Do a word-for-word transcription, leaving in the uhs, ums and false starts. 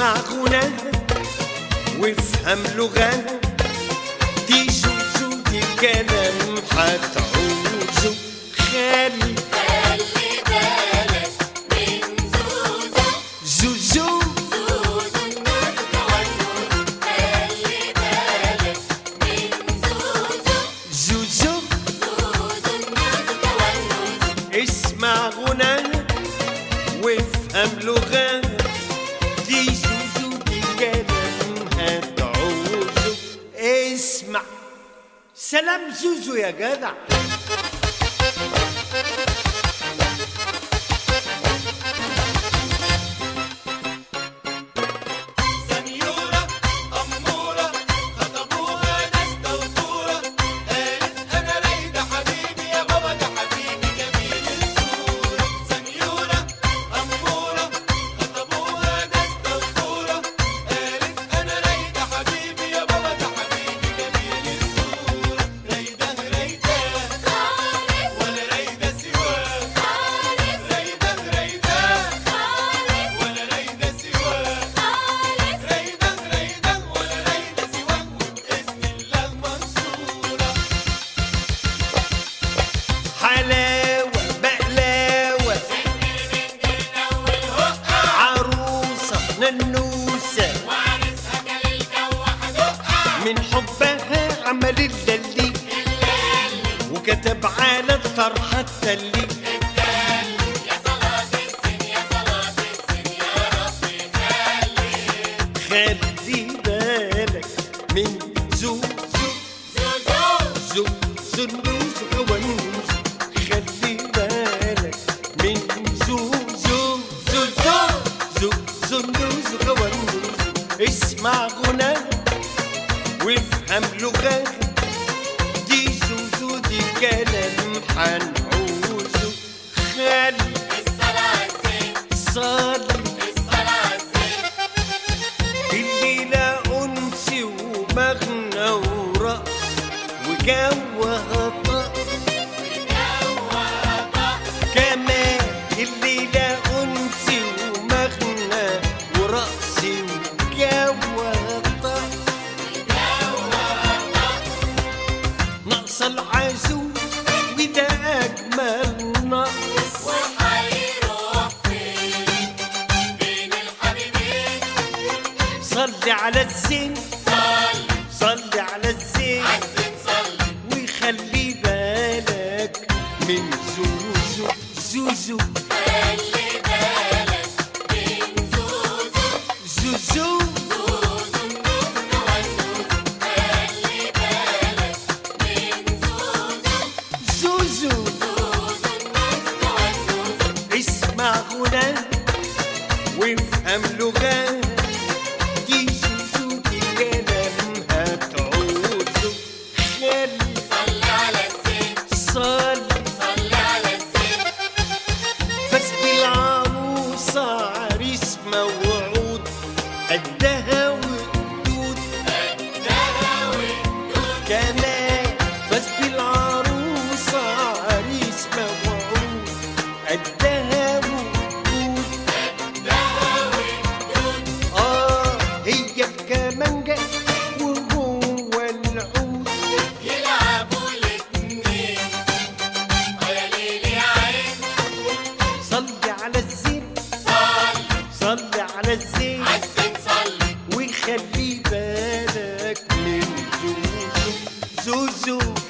اسمع غناها وافهم لغاها، دي زوزو دي كلام هتعوزه. خلي خلي بالك من زوزو زوزو زوزو النوز والنوز. خلي بالك من زوزو زوزو زوزو النوز والنوز. اسمع غناها وافهم لغاها، دي زوزو دي كلام هتعوزه. اسمع سلام زوزو يا جدع. سنيورة أمورة خطبوها ناس توتورة، قالت أنا رايدة حبيبي يا بابا ده حبيبي جميل الصورة. سنيورة أمورة خطبوها ناس توتورة، قالت أنا رايدة حبيبي يا بابا ده حبيبي جميل الصورة. رايدة رايدة خالص ولا رايدة سواه، خالص رايدة رايدة خالص ولا رايدة سواه، خالص. رايدة رايدة ولا رايدة سواه، وبإذن الله منصورة. حلاوة بقلاوة عروسة ننوسة، وعرسها كل الجو حدقها، من حبها عمل اللي وكتب على الطرحة التلي. يا صلاة السن يا صلاة السن يا ربي خلي. خلي بالك من زوزو زوزو زوزو النوز ونوز. خلي بالك من زوزو زوزو زوزو النوز ونوز. اسمع غناها وافهم لغاها، دي زوزو دي كلام هنعوزه. خلي الصلاة الزين صلي الصلاة الزين. الليلة أنس ومغنى ورقص وجوها طقس كمان. الليلة أنس ومغنى ورقص وجوها طقس. ناقصة العزوم وده أجمل نقص. وحيروح فين بين الحبيبين؟ صلي على الزين صلي صلي على الزين عالزين صلي. ويخلي بالك من زوزو زوزو خلي بالك من زوزو زوزو زوزو النوز والنوز. خلي بالك من زوزو زوزو زوزو النوز والنوز. اسمع غناها وافهم لغاها، دي زوزو دي كلامها تعوزه. خلي صلي على الزين صلي صلي على الزين. فاز بالعروسة عريس موعود، قدها وقدود قدها والدود كمان. فاز بالعروسة عريس موعود، قدها وقدود. قدها والدود. آه هي الكمانجة وهو العود. يلعبوا الاتنين اه يا ليل يا عين. صلي على الزين صلي صلي على الزين عالزين صلي. وخلي بالك من زوزو زوزو